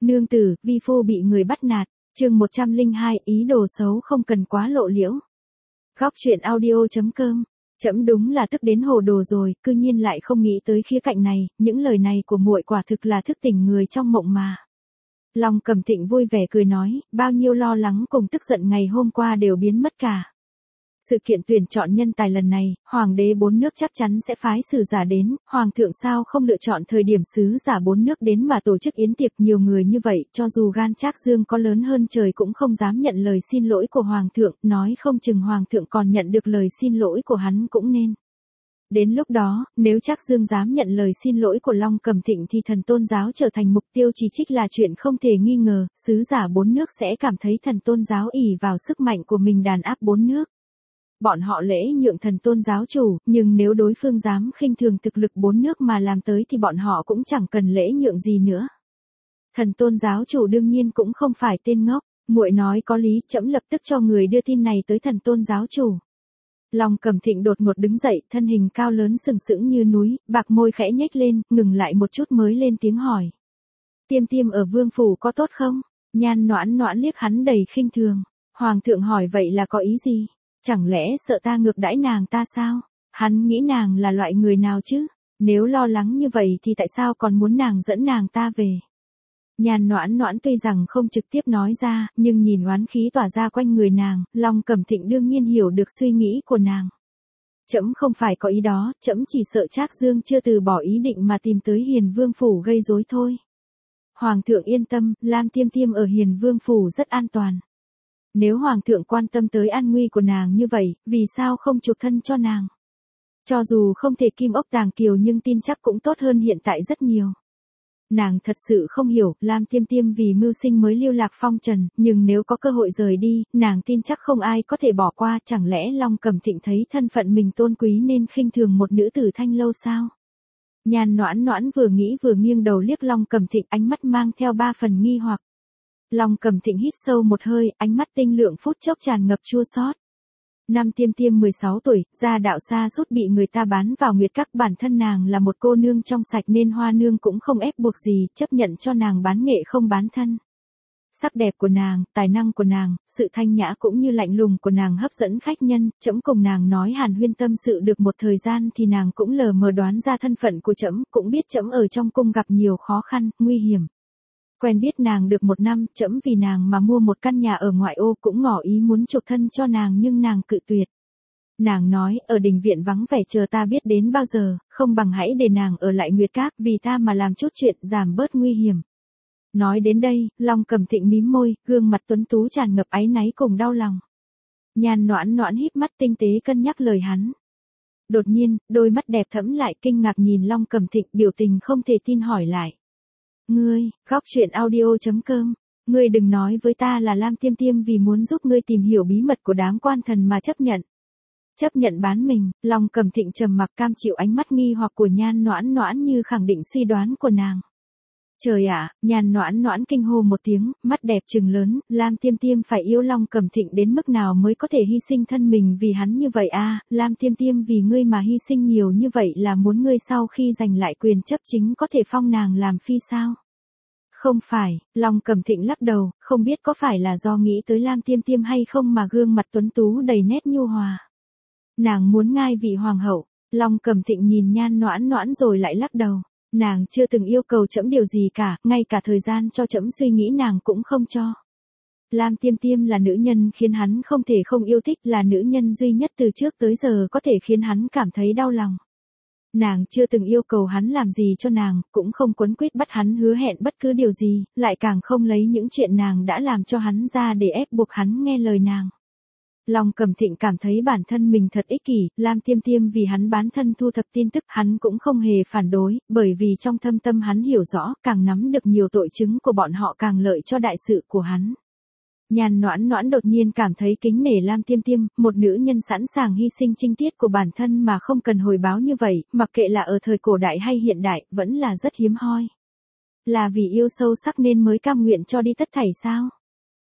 Nương tử, vi phu bị người bắt nạt. Chương 102, ý đồ xấu không cần quá lộ liễu. Góc truyện audio.com. Trẫm đúng là tức đến hồ đồ rồi, cư nhiên lại không nghĩ tới khía cạnh này, những lời này của muội quả thực là thức tỉnh người trong mộng mà. Long Cẩm Thịnh vui vẻ cười nói, bao nhiêu lo lắng cùng tức giận ngày hôm qua đều biến mất cả. Sự kiện tuyển chọn nhân tài lần này, Hoàng đế 4 nước chắc chắn sẽ phái sử giả đến, Hoàng thượng sao không lựa chọn thời điểm sứ giả 4 nước đến mà tổ chức yến tiệc nhiều người như vậy, cho dù gan Trác Dương có lớn hơn trời cũng không dám nhận lời xin lỗi của Hoàng thượng, nói không chừng Hoàng thượng còn nhận được lời xin lỗi của hắn cũng nên. Đến lúc đó, nếu Trác Dương dám nhận lời xin lỗi của Long Cẩm Thịnh thì thần tôn giáo trở thành mục tiêu chỉ trích là chuyện không thể nghi ngờ, sứ giả 4 nước sẽ cảm thấy thần tôn giáo ỷ vào sức mạnh của mình đàn áp 4 nước. Bọn họ lễ nhượng thần tôn giáo chủ, nhưng nếu đối phương dám khinh thường thực lực 4 nước mà làm tới thì bọn họ cũng chẳng cần lễ nhượng gì nữa. Thần tôn giáo chủ đương nhiên cũng không phải tên ngốc, muội nói có lý, trẫm lập tức cho người đưa tin này tới thần tôn giáo chủ. Long Cẩm Thịnh đột ngột đứng dậy, thân hình cao lớn sừng sững như núi, bạc môi khẽ nhếch lên, ngừng lại một chút mới lên tiếng hỏi. Tiêm Tiêm ở vương phủ có tốt không? Nhan Noãn Noãn liếc hắn đầy khinh thường. Hoàng thượng hỏi vậy là có ý gì? Chẳng lẽ sợ ta ngược đãi nàng ta sao? Hắn nghĩ nàng là loại người nào chứ? Nếu lo lắng như vậy thì tại sao còn muốn nàng dẫn nàng ta về? Nhan Noãn Noãn tuy rằng không trực tiếp nói ra, nhưng nhìn oán khí tỏa ra quanh người nàng, Long Cẩm Thịnh đương nhiên hiểu được suy nghĩ của nàng. Trẫm không phải có ý đó, trẫm chỉ sợ Trác Dương chưa từ bỏ ý định mà tìm tới Hiền Vương phủ gây rối thôi. Hoàng thượng yên tâm, Lam Tiêm Tiêm ở Hiền Vương phủ rất an toàn. Nếu Hoàng thượng quan tâm tới an nguy của nàng như vậy, vì sao không chuộc thân cho nàng? Cho dù không thể kim ốc tàng kiều nhưng tin chắc cũng tốt hơn hiện tại rất nhiều. Nàng thật sự không hiểu, Lam Tiêm Tiêm vì mưu sinh mới lưu lạc phong trần, nhưng nếu có cơ hội rời đi, nàng tin chắc không ai có thể bỏ qua, chẳng lẽ Long Cẩm Thịnh thấy thân phận mình tôn quý nên khinh thường một nữ tử thanh lâu sao? Nhan Noãn Noãn vừa nghĩ vừa nghiêng đầu liếc Long Cẩm Thịnh, ánh mắt mang theo 3 phần nghi hoặc. Long Cẩm Thịnh hít sâu một hơi, ánh mắt tinh lượng phút chốc tràn ngập chua xót. Năm Tiêm Tiêm 16 tuổi, gia đạo xa sút bị người ta bán vào Nguyệt Các, bản thân nàng là một cô nương trong sạch nên Hoa nương cũng không ép buộc gì, chấp nhận cho nàng bán nghệ không bán thân. Sắc đẹp của nàng, tài năng của nàng, sự thanh nhã cũng như lạnh lùng của nàng hấp dẫn khách nhân, trẫm cùng nàng nói hàn huyên tâm sự được một thời gian thì nàng cũng lờ mờ đoán ra thân phận của trẫm, cũng biết trẫm ở trong cung gặp nhiều khó khăn, nguy hiểm. Quen biết nàng được 1 năm, trẫm vì nàng mà mua một căn nhà ở ngoại ô, cũng ngỏ ý muốn chuộc thân cho nàng nhưng nàng cự tuyệt. Nàng nói, ở đình viện vắng vẻ chờ ta biết đến bao giờ, không bằng hãy để nàng ở lại Nguyệt Các vì ta mà làm chút chuyện giảm bớt nguy hiểm. Nói đến đây, Long Cẩm Thịnh mím môi, gương mặt tuấn tú tràn ngập áy náy cùng đau lòng. Nhan Noãn Noãn híp mắt tinh tế cân nhắc lời hắn. Đột nhiên, đôi mắt đẹp thẫm lại kinh ngạc nhìn Long Cẩm Thịnh, biểu tình không thể tin hỏi lại. Ngươi, góc truyện audio.com, ngươi đừng nói với ta là Lam Tiêm Tiêm vì muốn giúp ngươi tìm hiểu bí mật của đám quan thần mà chấp nhận. Chấp nhận bán mình, Long Cẩm Thịnh trầm mặc cam chịu ánh mắt nghi hoặc của Nhan Noãn Noãn như khẳng định suy đoán của nàng. Trời ạ, Nhan Noãn Noãn kinh hô một tiếng, mắt đẹp trừng lớn, Lam Tiêm Tiêm phải yêu Long Cẩm Thịnh đến mức nào mới có thể hy sinh thân mình vì hắn như vậy à? Lam Tiêm Tiêm vì ngươi mà hy sinh nhiều như vậy là muốn ngươi sau khi giành lại quyền chấp chính có thể phong nàng làm phi sao? Không phải, Long Cẩm Thịnh lắc đầu, không biết có phải là do nghĩ tới Lam Tiêm Tiêm hay không mà gương mặt tuấn tú đầy nét nhu hòa. Nàng muốn ngai vị hoàng hậu. Long Cẩm Thịnh nhìn Nhan Noãn Noãn rồi lại lắc đầu. Nàng chưa từng yêu cầu trẫm điều gì cả, ngay cả thời gian cho trẫm suy nghĩ nàng cũng không cho. Lam Tiêm Tiêm là nữ nhân khiến hắn không thể không yêu thích, là nữ nhân duy nhất từ trước tới giờ có thể khiến hắn cảm thấy đau lòng. Nàng chưa từng yêu cầu hắn làm gì cho nàng, cũng không quấn quýt bắt hắn hứa hẹn bất cứ điều gì, lại càng không lấy những chuyện nàng đã làm cho hắn ra để ép buộc hắn nghe lời nàng. Long Cẩm Thịnh cảm thấy bản thân mình thật ích kỷ, Lam Tiêm Tiêm vì hắn bán thân thu thập tin tức hắn cũng không hề phản đối, bởi vì trong thâm tâm hắn hiểu rõ, càng nắm được nhiều tội chứng của bọn họ càng lợi cho đại sự của hắn. Nhan Noãn Noãn đột nhiên cảm thấy kính nể Lam Tiêm Tiêm, một nữ nhân sẵn sàng hy sinh trinh tiết của bản thân mà không cần hồi báo như vậy, mặc kệ là ở thời cổ đại hay hiện đại, vẫn là rất hiếm hoi. Là vì yêu sâu sắc nên mới cam nguyện cho đi tất thảy sao?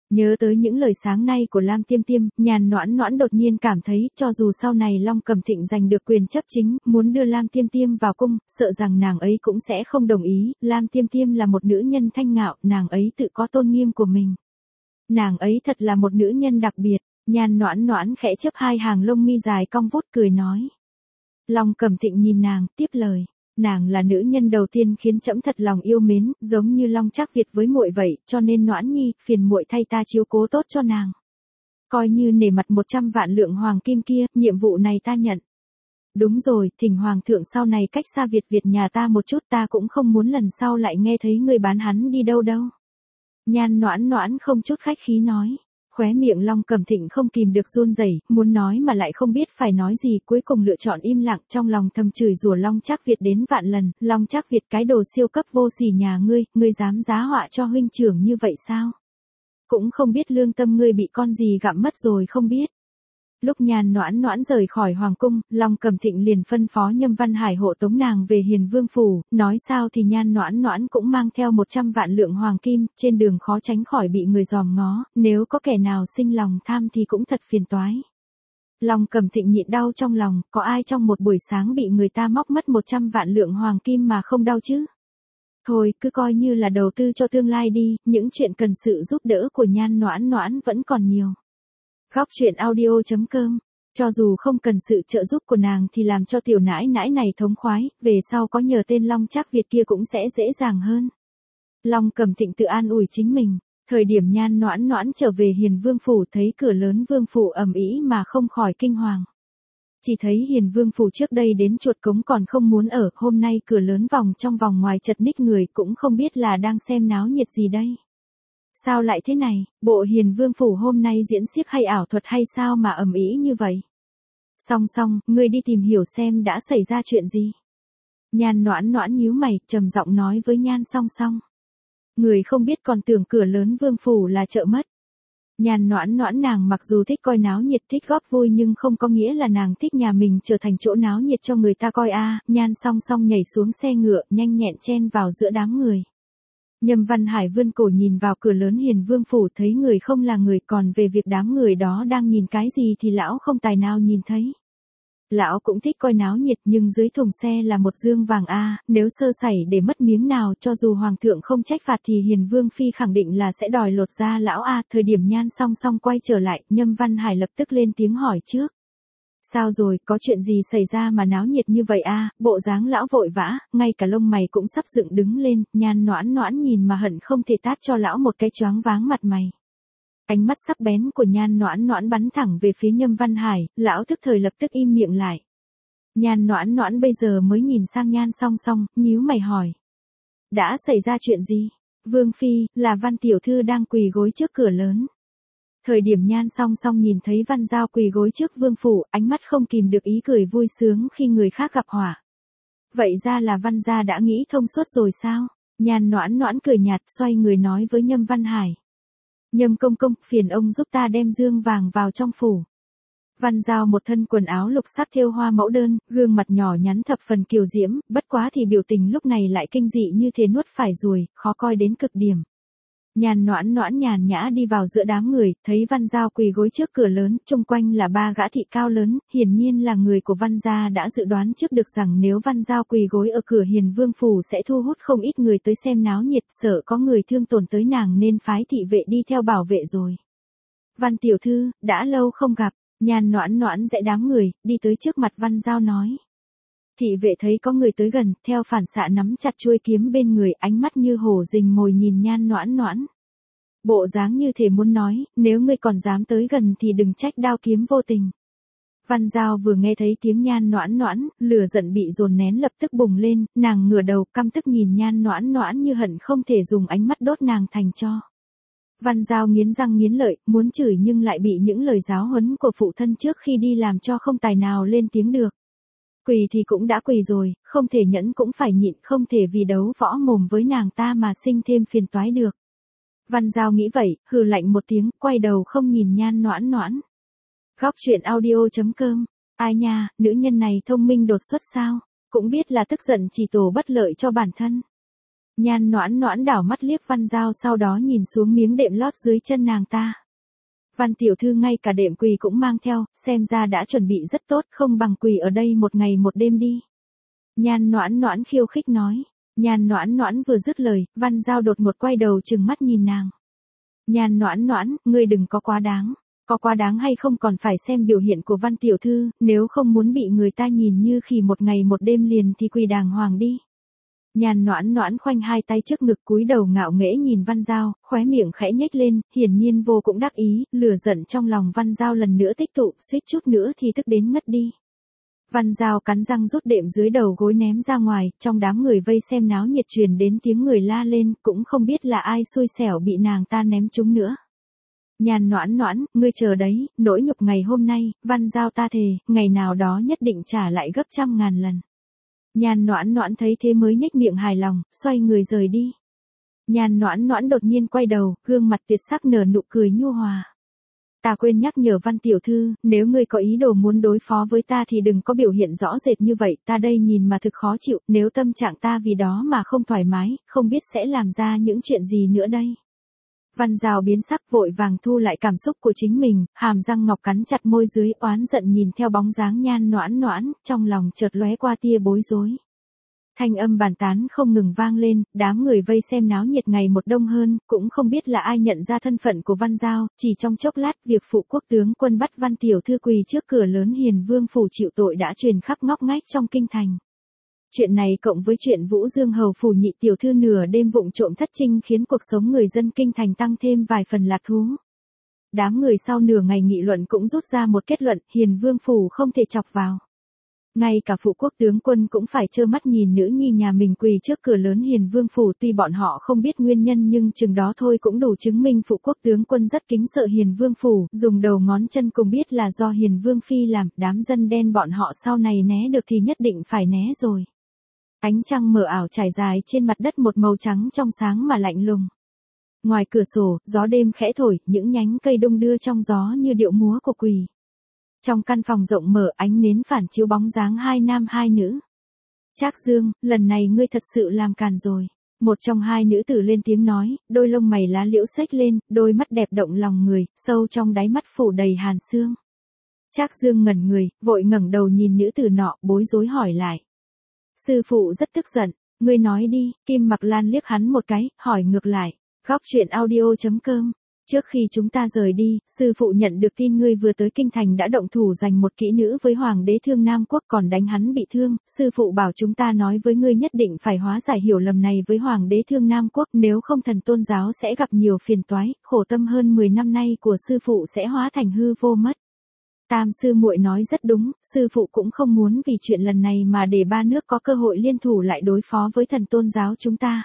Nhớ tới những lời sáng nay của Lam Tiêm Tiêm, Nhàn Noãn Noãn đột nhiên cảm thấy, cho dù sau này Long Cẩm Thịnh giành được quyền chấp chính, muốn đưa Lam Tiêm Tiêm vào cung, sợ rằng nàng ấy cũng sẽ không đồng ý. Lam Tiêm Tiêm là một nữ nhân thanh ngạo, nàng ấy tự có tôn nghiêm của mình. Nàng ấy thật là một nữ nhân đặc biệt. Nhàn Noãn Noãn khẽ chớp hai hàng lông mi dài cong vút cười nói. Long Cẩm Thịnh nhìn nàng, tiếp lời. Nàng là nữ nhân đầu tiên khiến trẫm thật lòng yêu mến, giống như Long Trác Việt với muội vậy, cho nên Noãn Nhi, phiền muội thay ta chiếu cố tốt cho nàng. Coi như nể mặt 100 vạn lượng hoàng kim kia, nhiệm vụ này ta nhận. Đúng rồi, thỉnh hoàng thượng sau này cách xa Việt nhà ta một chút, ta cũng không muốn lần sau lại nghe thấy người bán hắn đi đâu đâu. Nhàn Noãn Noãn không chút khách khí nói. Khóe miệng Long Cẩm Thịnh không kìm được run rẩy, muốn nói mà lại không biết phải nói gì, cuối cùng lựa chọn im lặng, trong lòng thầm chửi rủa Long Trác Việt đến vạn lần. Long Trác Việt, cái đồ siêu cấp vô sỉ nhà ngươi dám giá họa cho huynh trưởng như vậy sao? Cũng không biết lương tâm ngươi bị con gì gặm mất rồi không biết. Lúc Nhàn Noãn Noãn rời khỏi hoàng cung, Long Cẩm Thịnh liền phân phó Nhâm Văn Hải hộ tống nàng về Hiền Vương phủ, nói sao thì Nhàn Noãn Noãn cũng mang theo 100 vạn lượng hoàng kim, trên đường khó tránh khỏi bị người dòm ngó, nếu có kẻ nào sinh lòng tham thì cũng thật phiền toái. Long Cẩm Thịnh nhịn đau trong lòng, có ai trong một buổi sáng bị người ta móc mất 100 vạn lượng hoàng kim mà không đau chứ? Thôi, cứ coi như là đầu tư cho tương lai đi, những chuyện cần sự giúp đỡ của Nhàn Noãn Noãn vẫn còn nhiều. Góc truyện audio.com. Cho dù không cần sự trợ giúp của nàng thì làm cho tiểu nãi nãi này thống khoái, về sau có nhờ tên Long Trác Việt kia cũng sẽ dễ dàng hơn. Long Cẩm Thịnh tự an ủi chính mình. Thời điểm Nhàn Noãn Noãn trở về Hiền Vương phủ thấy cửa lớn vương phủ ầm ĩ mà không khỏi kinh hoàng. Chỉ thấy Hiền Vương phủ trước đây đến chuột cống còn không muốn ở, hôm nay cửa lớn vòng trong vòng ngoài chật ních người, cũng không biết là đang xem náo nhiệt gì đây. Sao lại thế này, bộ Hiền Vương phủ hôm nay diễn xiếc hay ảo thuật hay sao mà ầm ĩ như vậy? Song, ngươi đi tìm hiểu xem đã xảy ra chuyện gì. Nhàn Noãn Noãn nhíu mày, trầm giọng nói với Nhan Song. Người không biết còn tưởng cửa lớn vương phủ là chợ mất. Nhàn Noãn Noãn nàng mặc dù thích coi náo nhiệt, thích góp vui nhưng không có nghĩa là nàng thích nhà mình trở thành chỗ náo nhiệt cho người ta coi a. Nhan Song nhảy xuống xe ngựa, nhanh nhẹn chen vào giữa đám người. Nhâm Văn Hải vươn cổ nhìn vào cửa lớn Hiền Vương phủ, thấy người không là người, còn về việc đám người đó đang nhìn cái gì thì lão không tài nào nhìn thấy. Lão cũng thích coi náo nhiệt nhưng dưới thùng xe là một dương vàng a, nếu sơ sẩy để mất miếng nào cho dù hoàng thượng không trách phạt thì Hiền Vương phi khẳng định là sẽ đòi lột da lão a. Thời điểm Nhan Song quay trở lại, Nhâm Văn Hải lập tức lên tiếng hỏi trước. Sao rồi, có chuyện gì xảy ra mà náo nhiệt như vậy a? Bộ dáng lão vội vã, ngay cả lông mày cũng sắp dựng đứng lên, Nhàn Noãn Noãn nhìn mà hận không thể tát cho lão một cái choáng váng mặt mày. Ánh mắt sắc bén của Nhàn Noãn Noãn bắn thẳng về phía Nhâm Văn Hải, lão tức thời lập tức im miệng lại. Nhàn Noãn Noãn bây giờ mới nhìn sang Nhan Song, nhíu mày hỏi. Đã xảy ra chuyện gì? Vương phi, là Văn tiểu thư đang quỳ gối trước cửa lớn. Thời điểm Nhan Song nhìn thấy Văn Giao quỳ gối trước vương phủ, ánh mắt không kìm được ý cười vui sướng khi người khác gặp họa. Vậy ra là Văn gia đã nghĩ thông suốt rồi sao? Nhàn Noãn Noãn cười nhạt, xoay người nói với Nhâm Văn Hải. Nhâm công công, phiền ông giúp ta đem dương vàng vào trong phủ. Văn Giao một thân quần áo lục sắc thêu hoa mẫu đơn, gương mặt nhỏ nhắn thập phần kiều diễm, bất quá thì biểu tình lúc này lại kinh dị như thế nuốt phải ruồi, khó coi đến cực điểm. Nhàn Noãn Noãn nhàn nhã đi vào giữa đám người, thấy Văn Giao quỳ gối trước cửa lớn, chung quanh là ba gã thị cao lớn, hiển nhiên là người của Văn gia đã dự đoán trước được rằng nếu Văn Giao quỳ gối ở cửa Hiền Vương phủ sẽ thu hút không ít người tới xem náo nhiệt, sợ có người thương tổn tới nàng nên phái thị vệ đi theo bảo vệ rồi. Văn tiểu thư, đã lâu không gặp. Nhàn Noãn Noãn rẽ đám người, đi tới trước mặt Văn Giao nói. Thị vệ thấy có người tới gần, theo phản xạ nắm chặt chuôi kiếm bên người, ánh mắt như hổ rình mồi nhìn Nhàn Noãn Noãn. Bộ dáng như thể muốn nói, nếu ngươi còn dám tới gần thì đừng trách đao kiếm vô tình. Văn Giao vừa nghe thấy tiếng Nhàn Noãn Noãn, lửa giận bị dồn nén lập tức bùng lên, nàng ngửa đầu căm tức nhìn Nhàn Noãn Noãn như hận không thể dùng ánh mắt đốt nàng thành tro. Văn Giao nghiến răng nghiến lợi, muốn chửi nhưng lại bị những lời giáo huấn của phụ thân trước khi đi làm cho không tài nào lên tiếng được. Quỳ thì cũng đã quỳ rồi, không thể nhẫn cũng phải nhịn, không thể vì đấu võ mồm với nàng ta mà sinh thêm phiền toái được. Văn Giao nghĩ vậy, hừ lạnh một tiếng, quay đầu không nhìn Nhàn Noãn Noãn. Góc truyện audio.com. Ai nha, nữ nhân này thông minh đột xuất sao? Cũng biết là tức giận chỉ tổ bất lợi cho bản thân. Nhan Noãn Noãn đảo mắt liếc Văn Giao, sau đó nhìn xuống miếng đệm lót dưới chân nàng ta. Văn tiểu thư ngay cả đệm quỳ cũng mang theo, xem ra đã chuẩn bị rất tốt, không bằng quỳ ở đây một ngày một đêm đi. Nhan Noãn Noãn khiêu khích nói. Nhan Noãn Noãn vừa dứt lời, Văn Giao đột ngột quay đầu trừng mắt nhìn nàng. Nhan Noãn Noãn, ngươi đừng có quá đáng. Có quá đáng hay không còn phải xem biểu hiện của Văn tiểu thư, nếu không muốn bị người ta nhìn như khỉ một ngày một đêm liền thì quỳ đàng hoàng đi. Nhan Noãn Noãn khoanh hai tay trước ngực cúi đầu ngạo nghễ nhìn Văn Giao, khóe miệng khẽ nhếch lên, hiển nhiên vô cùng đắc ý, lửa giận trong lòng Văn Giao lần nữa tích tụ, suýt chút nữa thì tức đến ngất đi. Văn Giao cắn răng rút đệm dưới đầu gối ném ra ngoài, trong đám người vây xem náo nhiệt truyền đến tiếng người la lên, cũng không biết là ai xui xẻo bị nàng ta ném trúng nữa. Nhan Noãn Noãn, ngươi chờ đấy, nỗi nhục ngày hôm nay, Văn Giao ta thề, ngày nào đó nhất định trả lại gấp trăm ngàn lần. Nhan Noãn Noãn thấy thế mới nhếch miệng hài lòng, xoay người rời đi. Nhan Noãn Noãn đột nhiên quay đầu, gương mặt tuyệt sắc nở nụ cười nhu hòa. Ta quên nhắc nhở Văn tiểu thư, nếu ngươi có ý đồ muốn đối phó với ta thì đừng có biểu hiện rõ rệt như vậy, ta đây nhìn mà thực khó chịu, nếu tâm trạng ta vì đó mà không thoải mái, không biết sẽ làm ra những chuyện gì nữa đây. Văn Giao biến sắc vội vàng thu lại cảm xúc của chính mình, hàm răng ngọc cắn chặt môi dưới, oán giận nhìn theo bóng dáng Nhan Noãn Noãn, trong lòng chợt lóe qua tia bối rối. Thanh âm bàn tán không ngừng vang lên, đám người vây xem náo nhiệt ngày một đông hơn, cũng không biết là ai nhận ra thân phận của Văn Giao, chỉ trong chốc lát, việc phụ quốc tướng quân bắt Văn tiểu thư quỳ trước cửa lớn Hiền Vương phủ chịu tội đã truyền khắp ngóc ngách trong kinh thành. Chuyện này cộng với chuyện Vũ Dương hầu phủ nhị tiểu thư nửa đêm vụng trộm thất trinh khiến cuộc sống người dân kinh thành tăng thêm vài phần lạc thú. Đám người sau nửa ngày nghị luận cũng rút ra một kết luận, Hiền Vương phủ không thể chọc vào. Ngay cả phụ quốc tướng quân cũng phải trơ mắt nhìn nữ nhi nhà mình quỳ trước cửa lớn Hiền Vương phủ, tuy bọn họ không biết nguyên nhân nhưng chừng đó thôi cũng đủ chứng minh phụ quốc tướng quân rất kính sợ Hiền Vương phủ, dùng đầu ngón chân cùng biết là do Hiền Vương phi làm, đám dân đen bọn họ sau này né được thì nhất định phải né rồi. Ánh trăng mờ ảo trải dài trên mặt đất một màu trắng trong sáng mà lạnh lùng. Ngoài cửa sổ, gió đêm khẽ thổi, những nhánh cây đung đưa trong gió như điệu múa của quỳ. Trong căn phòng rộng mở, ánh nến phản chiếu bóng dáng hai nam hai nữ. Trác Dương, lần này ngươi thật sự làm càn rồi. Một trong hai nữ tử lên tiếng nói, đôi lông mày lá liễu xếch lên, đôi mắt đẹp động lòng người, sâu trong đáy mắt phủ đầy hàn xương. Trác Dương ngẩn người, vội ngẩng đầu nhìn nữ tử nọ, bối rối hỏi lại. Sư phụ rất tức giận, ngươi nói đi. Kim Mặc Lan liếc hắn một cái, hỏi ngược lại. Góc truyện audio.com. Trước khi chúng ta rời đi, sư phụ nhận được tin ngươi vừa tới kinh thành đã động thủ giành một kỹ nữ với hoàng đế Thương Nam quốc còn đánh hắn bị thương, sư phụ bảo chúng ta nói với ngươi nhất định phải hóa giải hiểu lầm này với hoàng đế Thương Nam quốc, nếu không thần tôn giáo sẽ gặp nhiều phiền toái, khổ tâm hơn 10 năm nay của sư phụ sẽ hóa thành hư vô mất. Tam sư muội nói rất đúng, sư phụ cũng không muốn vì chuyện lần này mà để ba nước có cơ hội liên thủ lại đối phó với thần tôn giáo chúng ta.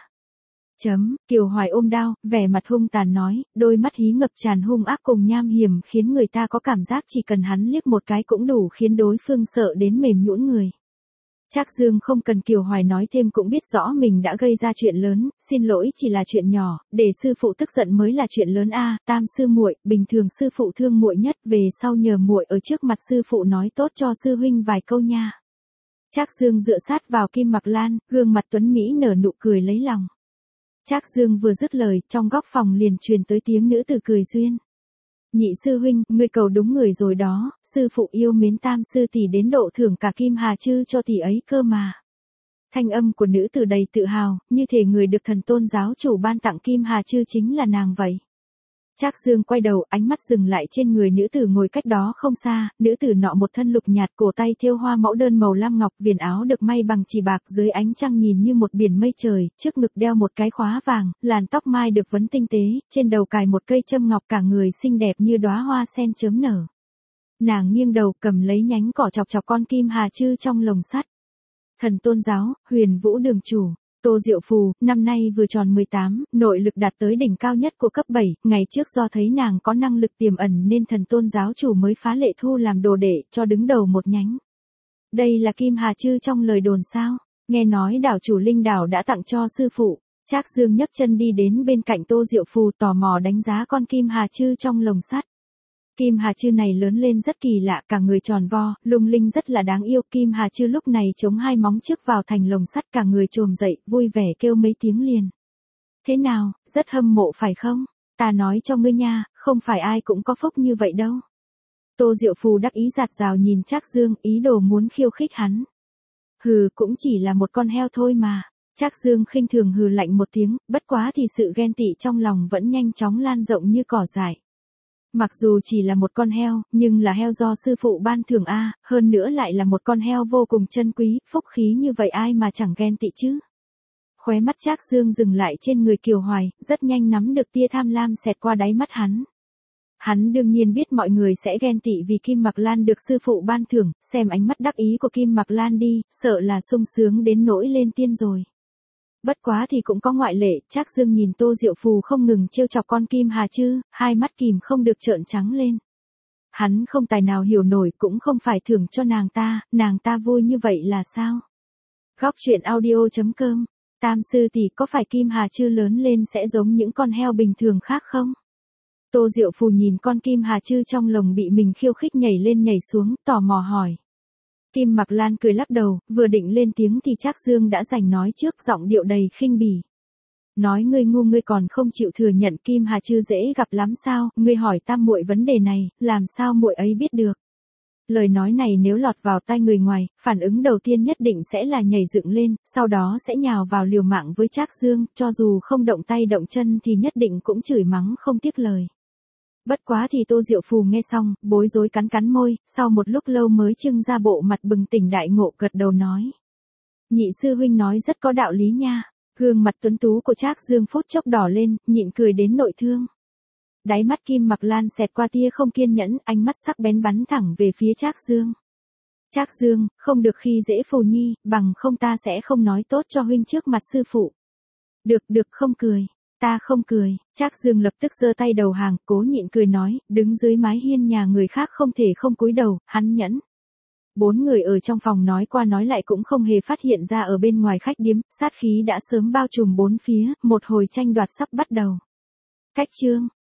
Kiều Hoài ôm đao, vẻ mặt hung tàn nói, đôi mắt hí ngập tràn hung ác cùng nham hiểm khiến người ta có cảm giác chỉ cần hắn liếc một cái cũng đủ khiến đối phương sợ đến mềm nhũn người. Trác Dương không cần Kiều Hoài nói thêm cũng biết rõ mình đã gây ra chuyện lớn, xin lỗi chỉ là chuyện nhỏ, để sư phụ tức giận mới là chuyện lớn a. Tam sư muội, bình thường sư phụ thương muội nhất, về sau nhờ muội ở trước mặt sư phụ nói tốt cho sư huynh vài câu nha. Trác Dương dựa sát vào Kim Mặc Lan, gương mặt tuấn mỹ nở nụ cười lấy lòng. Trác Dương vừa dứt lời, trong góc phòng liền truyền tới tiếng nữ tử cười duyên. Nhị sư huynh, ngươi cầu đúng người rồi đó, sư phụ yêu mến tam sư tỷ đến độ thưởng cả Kim Hà Chư cho tỷ ấy cơ mà. Thanh âm của nữ tử đầy tự hào, như thể người được thần tôn giáo chủ ban tặng Kim Hà Chư chính là nàng vậy. Trác Dương quay đầu, ánh mắt dừng lại trên người nữ tử ngồi cách đó không xa, nữ tử nọ một thân lục nhạt, cổ tay thêu hoa mẫu đơn màu lam ngọc, viền áo được may bằng chỉ bạc, dưới ánh trăng nhìn như một biển mây trời, trước ngực đeo một cái khóa vàng, làn tóc mai được vấn tinh tế, trên đầu cài một cây châm ngọc, cả người xinh đẹp như đóa hoa sen chớm nở. Nàng nghiêng đầu cầm lấy nhánh cỏ chọc chọc con Kim Hà Chư trong lồng sắt. Thần tôn giáo, Huyền Vũ đường chủ. Tô Diệu Phù, năm nay vừa tròn 18, nội lực đạt tới đỉnh cao nhất của cấp 7, ngày trước do thấy nàng có năng lực tiềm ẩn nên thần tôn giáo chủ mới phá lệ thu làm đồ đệ, cho đứng đầu một nhánh. Đây là Kim Hà Chư trong lời đồn sao? Nghe nói đảo chủ Linh đảo đã tặng cho sư phụ. Trác Dương nhấc chân đi đến bên cạnh Tô Diệu Phù tò mò đánh giá con Kim Hà Chư trong lồng sắt. Kim Hà Trư này lớn lên rất kỳ lạ, cả người tròn vo, lung linh rất là đáng yêu. Kim Hà Trư lúc này chống hai móng trước vào thành lồng sắt, cả người trồm dậy, vui vẻ kêu mấy tiếng liền. Thế nào, rất hâm mộ phải không? Ta nói cho ngươi nha, không phải ai cũng có phúc như vậy đâu. Tô Diệu Phù đắc ý giạt rào nhìn Trác Dương, ý đồ muốn khiêu khích hắn. Hừ, cũng chỉ là một con heo thôi mà. Trác Dương khinh thường hừ lạnh một tiếng, bất quá thì sự ghen tị trong lòng vẫn nhanh chóng lan rộng như cỏ dại. Mặc dù chỉ là một con heo, nhưng là heo do sư phụ ban thưởng a, hơn nữa lại là một con heo vô cùng chân quý, phúc khí như vậy ai mà chẳng ghen tị chứ. Khóe mắt Trác Dương dừng lại trên người Kiều Hoài, rất nhanh nắm được tia tham lam xẹt qua đáy mắt hắn. Hắn đương nhiên biết mọi người sẽ ghen tị vì Kim Mặc Lan được sư phụ ban thưởng, xem ánh mắt đắc ý của Kim Mặc Lan đi, sợ là sung sướng đến nỗi lên tiên rồi. Bất quá thì cũng có ngoại lệ, Trác Dương nhìn Tô Diệu Phù không ngừng trêu chọc con Kim Hà Trư, hai mắt kìm không được trợn trắng lên. Hắn không tài nào hiểu nổi, cũng không phải thưởng cho nàng ta vui như vậy là sao? Góc truyện audio.com, Tam sư tỷ, có phải Kim Hà Trư lớn lên sẽ giống những con heo bình thường khác không? Tô Diệu Phù nhìn con Kim Hà Trư trong lồng bị mình khiêu khích nhảy lên nhảy xuống, tò mò hỏi. Kim Mặc Lan cười lắc đầu, vừa định lên tiếng thì Trác Dương đã giành nói trước, giọng điệu đầy khinh bỉ. Nói ngươi ngu, ngươi còn không chịu thừa nhận Kim Hà Trư dễ gặp lắm sao? Ngươi hỏi Tam muội vấn đề này, làm sao muội ấy biết được? Lời nói này nếu lọt vào tai người ngoài, phản ứng đầu tiên nhất định sẽ là nhảy dựng lên, sau đó sẽ nhào vào liều mạng với Trác Dương, cho dù không động tay động chân thì nhất định cũng chửi mắng không tiếc lời. Bất quá thì Tô Diệu Phù nghe xong, bối rối cắn cắn môi, sau một lúc lâu mới trưng ra bộ mặt bừng tỉnh đại ngộ, gật đầu nói. Nhị sư huynh nói rất có đạo lý nha. Gương mặt tuấn tú của Trác Dương phút chốc đỏ lên, nhịn cười đến nội thương. Đáy mắt Kim Mặc Lan xẹt qua tia không kiên nhẫn, ánh mắt sắc bén bắn thẳng về phía Trác Dương. Trác Dương, không được khi dễ Phù Nhi, bằng không ta sẽ không nói tốt cho huynh trước mặt sư phụ. Được, không cười. Ta không cười. Trác Dương lập tức giơ tay đầu hàng, cố nhịn cười nói, đứng dưới mái hiên nhà người khác không thể không cúi đầu, hắn nhẫn. 4 người ở trong phòng nói qua nói lại cũng không hề phát hiện ra ở bên ngoài khách điếm, sát khí đã sớm bao trùm bốn phía, một hồi tranh đoạt sắp bắt đầu. Cách chương